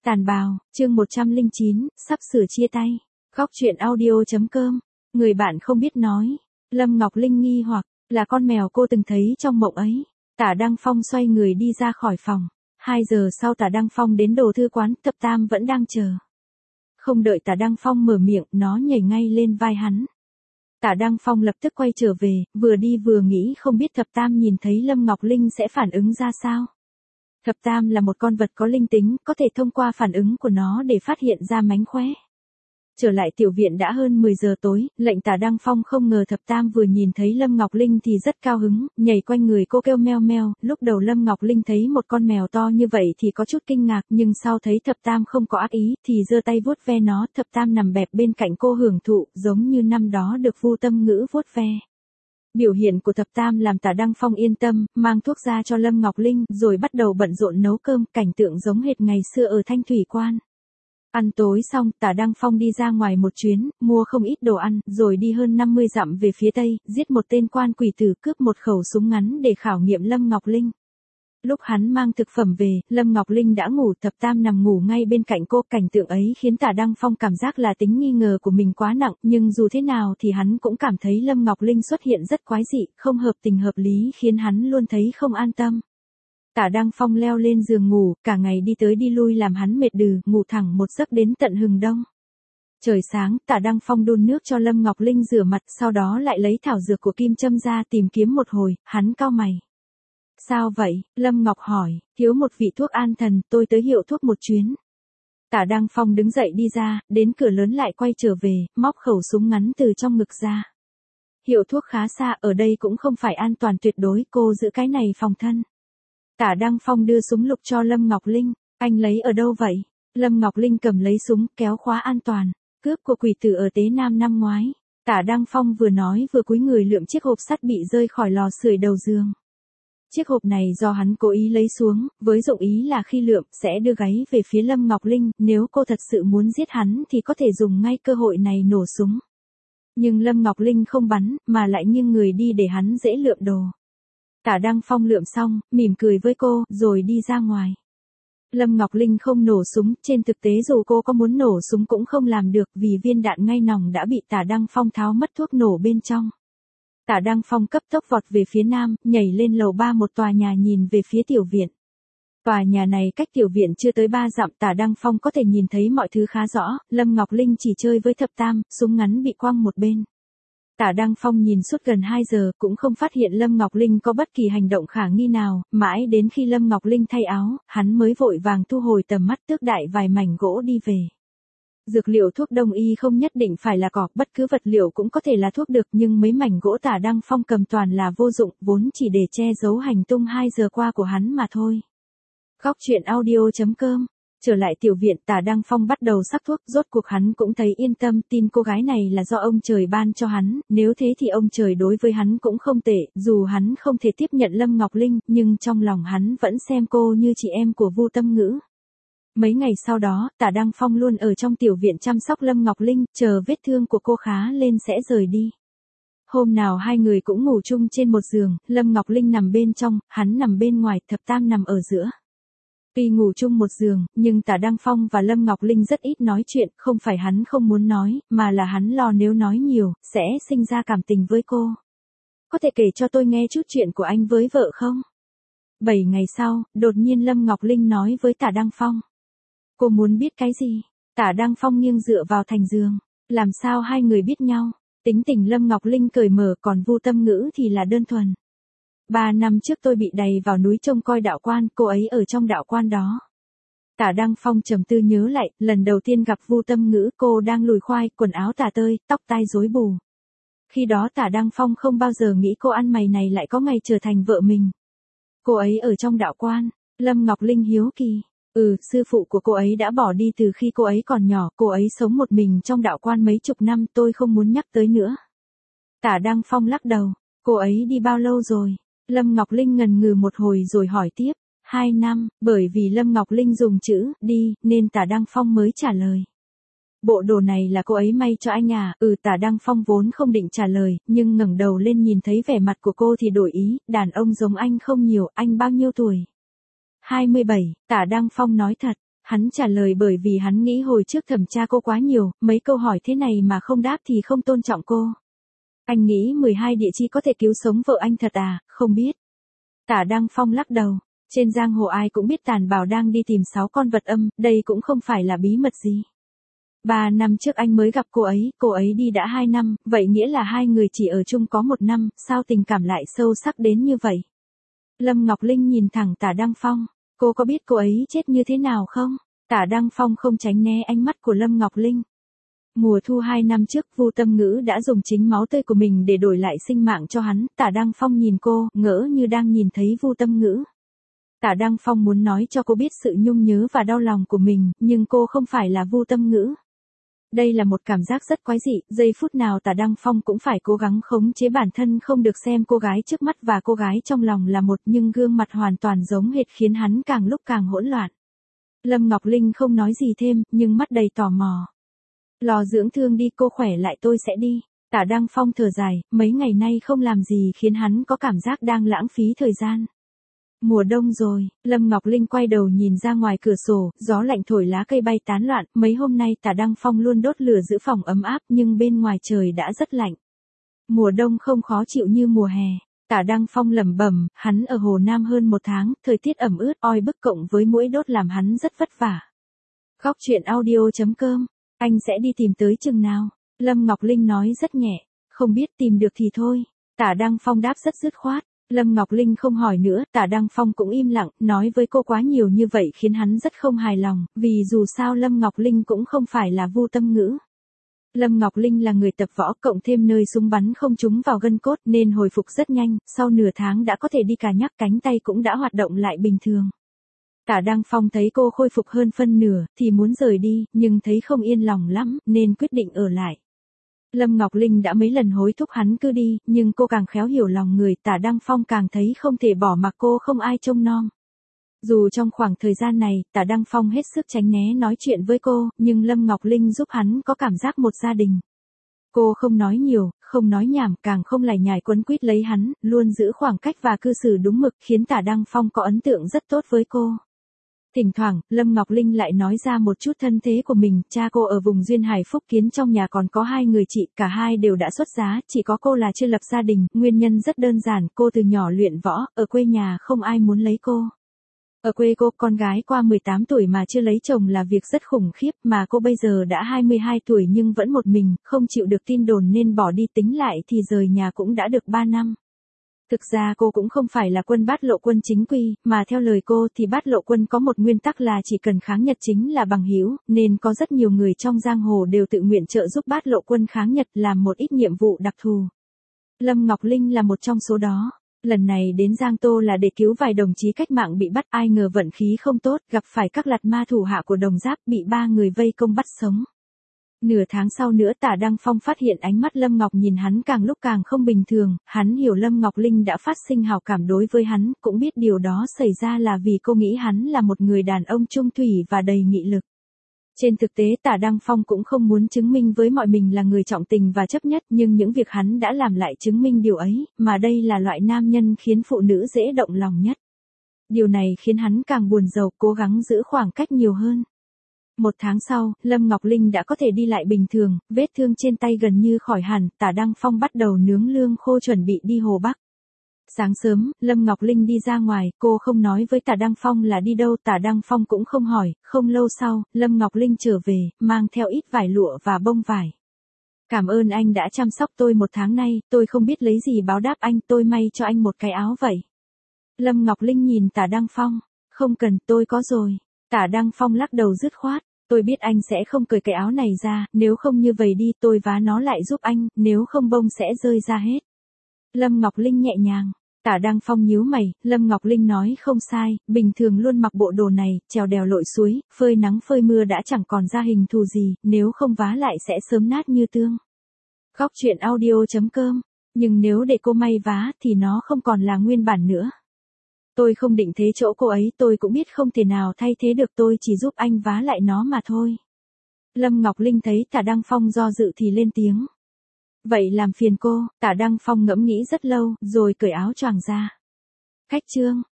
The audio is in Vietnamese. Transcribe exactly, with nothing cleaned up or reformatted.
Tàn bào, chương một trăm lẻ chín, sắp sửa chia tay. Góc truyện audio.com. Người bạn không biết nói. Lâm Ngọc Linh nghi hoặc, là con mèo cô từng thấy trong mộng ấy. Tả Đăng Phong xoay người đi ra khỏi phòng. Hai giờ sau Tả Đăng Phong đến đồ thư quán, Thập Tam vẫn đang chờ. Không đợi Tả Đăng Phong mở miệng, nó nhảy ngay lên vai hắn. Tả Đăng Phong lập tức quay trở về, vừa đi vừa nghĩ không biết Thập Tam nhìn thấy Lâm Ngọc Linh sẽ phản ứng ra sao. Thập Tam là một con vật có linh tính, có thể thông qua phản ứng của nó để phát hiện ra mánh khóe. Trở lại tiểu viện đã hơn mười giờ tối, lệnh Tả Đăng Phong không ngờ Thập Tam vừa nhìn thấy Lâm Ngọc Linh thì rất cao hứng, nhảy quanh người cô kêu meo meo. Lúc đầu Lâm Ngọc Linh thấy một con mèo to như vậy thì có chút kinh ngạc, nhưng sau thấy Thập Tam không có ác ý thì giơ tay vuốt ve nó. Thập Tam nằm bẹp bên cạnh cô hưởng thụ, giống như năm đó được Vu Tâm Ngữ vuốt ve. Biểu hiện của Thập Tam làm Tả Đăng Phong yên tâm, mang thuốc ra cho Lâm Ngọc Linh, rồi bắt đầu bận rộn nấu cơm, cảnh tượng giống hệt ngày xưa ở Thanh Thủy Quan. Ăn tối xong, Tả Đăng Phong đi ra ngoài một chuyến, mua không ít đồ ăn, rồi đi hơn năm mươi dặm về phía tây, giết một tên quan quỷ tử, cướp một khẩu súng ngắn để khảo nghiệm Lâm Ngọc Linh. Lúc hắn mang thực phẩm về, Lâm Ngọc Linh đã ngủ, Thập Tam nằm ngủ ngay bên cạnh cô. Cảnh tượng ấy khiến Tả Đăng Phong cảm giác là tính nghi ngờ của mình quá nặng, nhưng dù thế nào thì hắn cũng cảm thấy Lâm Ngọc Linh xuất hiện rất quái dị, không hợp tình hợp lý, khiến hắn luôn thấy không an tâm. Tả Đăng Phong leo lên giường ngủ, cả ngày đi tới đi lui làm hắn mệt đừ, ngủ thẳng một giấc đến tận hừng đông. Trời sáng, Tả Đăng Phong đun nước cho Lâm Ngọc Linh rửa mặt, sau đó lại lấy thảo dược của Kim Châm ra tìm kiếm một hồi, hắn cau mày. Sao vậy? Lâm Ngọc hỏi, thiếu một vị thuốc an thần, tôi tới hiệu thuốc một chuyến. Tả Đăng Phong đứng dậy đi ra, đến cửa lớn lại quay trở về, móc khẩu súng ngắn từ trong ngực ra. Hiệu thuốc khá xa, ở đây cũng không phải an toàn tuyệt đối, cô giữ cái này phòng thân. Tả Đăng Phong đưa súng lục cho Lâm Ngọc Linh, anh lấy ở đâu vậy? Lâm Ngọc Linh cầm lấy súng, kéo khóa an toàn, cướp của quỷ tử ở Tế Nam năm ngoái. Tả Đăng Phong vừa nói vừa cúi người lượm chiếc hộp sắt bị rơi khỏi lò sưởi đầu giường. Chiếc hộp này do hắn cố ý lấy xuống, với dụng ý là khi lượm sẽ đưa gáy về phía Lâm Ngọc Linh, nếu cô thật sự muốn giết hắn thì có thể dùng ngay cơ hội này nổ súng. Nhưng Lâm Ngọc Linh không bắn, mà lại nghiêng người đi để hắn dễ lượm đồ. Tả Đăng Phong lượm xong, mỉm cười với cô, rồi đi ra ngoài. Lâm Ngọc Linh không nổ súng, trên thực tế dù cô có muốn nổ súng cũng không làm được vì viên đạn ngay nòng đã bị Tả Đăng Phong tháo mất thuốc nổ bên trong. Tả Đăng Phong cấp tốc vọt về phía nam, nhảy lên lầu ba một tòa nhà nhìn về phía tiểu viện. Tòa nhà này cách tiểu viện chưa tới ba dặm, Tả Đăng Phong có thể nhìn thấy mọi thứ khá rõ. Lâm Ngọc Linh chỉ chơi với Thập Tam, súng ngắn bị quăng một bên. Tả Đăng Phong nhìn suốt gần hai giờ, cũng không phát hiện Lâm Ngọc Linh có bất kỳ hành động khả nghi nào, mãi đến khi Lâm Ngọc Linh thay áo, hắn mới vội vàng thu hồi tầm mắt, tước đại vài mảnh gỗ đi về. Dược liệu thuốc đông y không nhất định phải là cỏ, bất cứ vật liệu cũng có thể là thuốc được, nhưng mấy mảnh gỗ Tả Đăng Phong cầm toàn là vô dụng, vốn chỉ để che giấu hành tung hai giờ qua của hắn mà thôi. Góc truyện audio.com. Trở lại tiểu viện, Tả Đăng Phong bắt đầu sắc thuốc, rốt cuộc hắn cũng thấy yên tâm, tin cô gái này là do ông trời ban cho hắn, nếu thế thì ông trời đối với hắn cũng không tệ, dù hắn không thể tiếp nhận Lâm Ngọc Linh, nhưng trong lòng hắn vẫn xem cô như chị em của Vu Tâm Ngữ. Mấy ngày sau đó, Tả Đăng Phong luôn ở trong tiểu viện chăm sóc Lâm Ngọc Linh, chờ vết thương của cô khá lên sẽ rời đi. Hôm nào hai người cũng ngủ chung trên một giường, Lâm Ngọc Linh nằm bên trong, hắn nằm bên ngoài, Thập Tam nằm ở giữa. Tuy ngủ chung một giường, nhưng Tả Đăng Phong và Lâm Ngọc Linh rất ít nói chuyện, không phải hắn không muốn nói, mà là hắn lo nếu nói nhiều, sẽ sinh ra cảm tình với cô. Có thể kể cho tôi nghe chút chuyện của anh với vợ không? Bảy ngày sau, đột nhiên Lâm Ngọc Linh nói với Tả Đăng Phong. Cô muốn biết cái gì? Tả Đăng Phong nghiêng dựa vào thành giường. Làm sao hai người biết nhau? Tính tình Lâm Ngọc Linh cởi mở, còn Vu Tâm Ngữ thì là đơn thuần. Ba năm trước tôi bị đày vào núi trông coi đạo quan, cô ấy ở trong đạo quan đó. Tả Đăng Phong trầm tư nhớ lại, lần đầu tiên gặp Vu Tâm Ngữ cô đang lùi khoai, quần áo tả tơi, tóc tai rối bù. Khi đó Tả Đăng Phong không bao giờ nghĩ cô ăn mày này lại có ngày trở thành vợ mình. Cô ấy ở trong đạo quan, Lâm Ngọc Linh hiếu kỳ. Ừ, sư phụ của cô ấy đã bỏ đi từ khi cô ấy còn nhỏ, cô ấy sống một mình trong đạo quan mấy chục năm, tôi không muốn nhắc tới nữa. Tả Đăng Phong lắc đầu, cô ấy đi bao lâu rồi? Lâm Ngọc Linh ngần ngừ một hồi rồi hỏi tiếp, hai năm, bởi vì Lâm Ngọc Linh dùng chữ, đi, nên Tả Đăng Phong mới trả lời. Bộ đồ này là cô ấy may cho anh à? Ừ, Tả Đăng Phong vốn không định trả lời, nhưng ngẩng đầu lên nhìn thấy vẻ mặt của cô thì đổi ý, đàn ông giống anh không nhiều, anh bao nhiêu tuổi? hai mươi bảy, Tả Đăng Phong nói thật. Hắn trả lời bởi vì hắn nghĩ hồi trước thẩm tra cô quá nhiều, mấy câu hỏi thế này mà không đáp thì không tôn trọng cô. Anh nghĩ mười hai địa chi có thể cứu sống vợ anh thật à, không biết. Tả Đăng Phong lắc đầu, trên giang hồ ai cũng biết Tàn Bảo đang đi tìm sáu con vật âm, đây cũng không phải là bí mật gì. Ba năm trước anh mới gặp cô ấy, cô ấy đi đã hai năm, vậy nghĩa là hai người chỉ ở chung có một năm, sao tình cảm lại sâu sắc đến như vậy? Lâm Ngọc Linh nhìn thẳng Tả Đăng Phong, cô có biết cô ấy chết như thế nào không? Tả Đăng Phong không tránh né ánh mắt của Lâm Ngọc Linh. Mùa thu hai năm trước, Vu Tâm Ngữ đã dùng chính máu tươi của mình để đổi lại sinh mạng cho hắn. Tả Đăng Phong nhìn cô, ngỡ như đang nhìn thấy Vu Tâm Ngữ. Tả Đăng Phong muốn nói cho cô biết sự nhung nhớ và đau lòng của mình, nhưng cô không phải là Vu Tâm Ngữ. Đây là một cảm giác rất quái dị, giây phút nào Tả Đăng Phong cũng phải cố gắng khống chế bản thân không được xem cô gái trước mắt và cô gái trong lòng là một, nhưng gương mặt hoàn toàn giống hệt khiến hắn càng lúc càng hỗn loạn. Lâm Ngọc Linh không nói gì thêm, nhưng mắt đầy tò mò. Lò dưỡng thương đi, cô khỏe lại tôi sẽ đi. Tả Đăng Phong thở dài, mấy ngày nay không làm gì khiến hắn có cảm giác đang lãng phí thời gian. Mùa đông rồi, Lâm Ngọc Linh quay đầu nhìn ra ngoài cửa sổ, gió lạnh thổi lá cây bay tán loạn, mấy hôm nay Tả Đăng Phong luôn đốt lửa giữ phòng ấm áp nhưng bên ngoài trời đã rất lạnh. Mùa đông không khó chịu như mùa hè. Tả Đăng Phong lẩm bẩm, hắn ở Hồ Nam hơn một tháng, thời tiết ẩm ướt oi bức cộng với muỗi đốt làm hắn rất vất vả. Khóc chuyện audio chấm com, anh sẽ đi tìm tới chừng nào? Lâm Ngọc Linh nói rất nhẹ, không biết, tìm được thì thôi. Tả Đăng Phong đáp rất dứt khoát. Lâm Ngọc Linh không hỏi nữa, Tả Đăng Phong cũng im lặng, nói với cô quá nhiều như vậy khiến hắn rất không hài lòng, vì dù sao Lâm Ngọc Linh cũng không phải là Vu Tâm Ngữ. Lâm Ngọc Linh là người tập võ cộng thêm nơi súng bắn không trúng vào gân cốt nên hồi phục rất nhanh, sau nửa tháng đã có thể đi cà nhắc, cánh tay cũng đã hoạt động lại bình thường. Tả Đăng Phong thấy cô khôi phục hơn phân nửa, thì muốn rời đi, nhưng thấy không yên lòng lắm, nên quyết định ở lại. Lâm Ngọc Linh đã mấy lần hối thúc hắn cứ đi, nhưng cô càng khéo hiểu lòng người, Tả Đăng Phong càng thấy không thể bỏ mặc cô không ai trông nom. Dù trong khoảng thời gian này, Tả Đăng Phong hết sức tránh né nói chuyện với cô, nhưng Lâm Ngọc Linh giúp hắn có cảm giác một gia đình. Cô không nói nhiều, không nói nhảm, càng không lải nhải quấn quýt lấy hắn, luôn giữ khoảng cách và cư xử đúng mực, khiến Tả Đăng Phong có ấn tượng rất tốt với cô. Thỉnh thoảng, Lâm Ngọc Linh lại nói ra một chút thân thế của mình, cha cô ở vùng Duyên Hải Phúc Kiến, trong nhà còn có hai người chị, cả hai đều đã xuất giá, chỉ có cô là chưa lập gia đình, nguyên nhân rất đơn giản, cô từ nhỏ luyện võ, ở quê nhà không ai muốn lấy cô. Ở quê cô, con gái qua mười tám tuổi mà chưa lấy chồng là việc rất khủng khiếp, mà cô bây giờ đã hai mươi hai tuổi nhưng vẫn một mình, không chịu được tin đồn nên bỏ đi, tính lại thì rời nhà cũng đã được ba năm. Thực ra cô cũng không phải là quân Bát Lộ Quân chính quy, mà theo lời cô thì Bát Lộ Quân có một nguyên tắc là chỉ cần kháng Nhật chính là bằng hữu, nên có rất nhiều người trong giang hồ đều tự nguyện trợ giúp Bát Lộ Quân kháng Nhật, làm một ít nhiệm vụ đặc thù. Lâm Ngọc Linh là một trong số đó. Lần này đến Giang Tô là để cứu vài đồng chí cách mạng bị bắt, ai ngờ vận khí không tốt, gặp phải các lạt ma thủ hạ của Đồng Giáp, bị ba người vây công bắt sống. Nửa tháng sau nữa Tả Đăng Phong phát hiện ánh mắt Lâm Ngọc nhìn hắn càng lúc càng không bình thường, hắn hiểu Lâm Ngọc Linh đã phát sinh hảo cảm đối với hắn, cũng biết điều đó xảy ra là vì cô nghĩ hắn là một người đàn ông trung thủy và đầy nghị lực. Trên thực tế Tả Đăng Phong cũng không muốn chứng minh với mọi mình là người trọng tình và chấp nhất, nhưng những việc hắn đã làm lại chứng minh điều ấy, mà đây là loại nam nhân khiến phụ nữ dễ động lòng nhất. Điều này khiến hắn càng buồn rầu, cố gắng giữ khoảng cách nhiều hơn. Một tháng sau, Lâm Ngọc Linh đã có thể đi lại bình thường, vết thương trên tay gần như khỏi hẳn, Tả Đăng Phong bắt đầu nướng lương khô chuẩn bị đi Hồ Bắc. Sáng sớm, Lâm Ngọc Linh đi ra ngoài, cô không nói với Tả Đăng Phong là đi đâu, Tả Đăng Phong cũng không hỏi, không lâu sau, Lâm Ngọc Linh trở về, mang theo ít vải lụa và bông vải. Cảm ơn anh đã chăm sóc tôi một tháng nay, tôi không biết lấy gì báo đáp anh, tôi may cho anh một cái áo vậy. Lâm Ngọc Linh nhìn Tả Đăng Phong, không cần, tôi có rồi. Tả Đăng Phong lắc đầu dứt khoát, tôi biết anh sẽ không cởi cái áo này ra, nếu không như vậy đi, tôi vá nó lại giúp anh, nếu không bông sẽ rơi ra hết. Lâm Ngọc Linh nhẹ nhàng. Tả Đăng Phong nhíu mày, Lâm Ngọc Linh nói không sai, bình thường luôn mặc bộ đồ này, trèo đèo lội suối, phơi nắng phơi mưa đã chẳng còn ra hình thù gì, nếu không vá lại sẽ sớm nát như tương. Khóc chuyện audio chấm com, nhưng nếu để cô may vá thì nó không còn là nguyên bản nữa. Tôi không định thế chỗ cô ấy, tôi cũng biết không thể nào thay thế được, tôi chỉ giúp anh vá lại nó mà thôi. Lâm Ngọc Linh thấy Tả Đăng Phong do dự thì lên tiếng. Vậy làm phiền cô, Tả Đăng Phong ngẫm nghĩ rất lâu, rồi cởi áo choàng ra. Khách trương.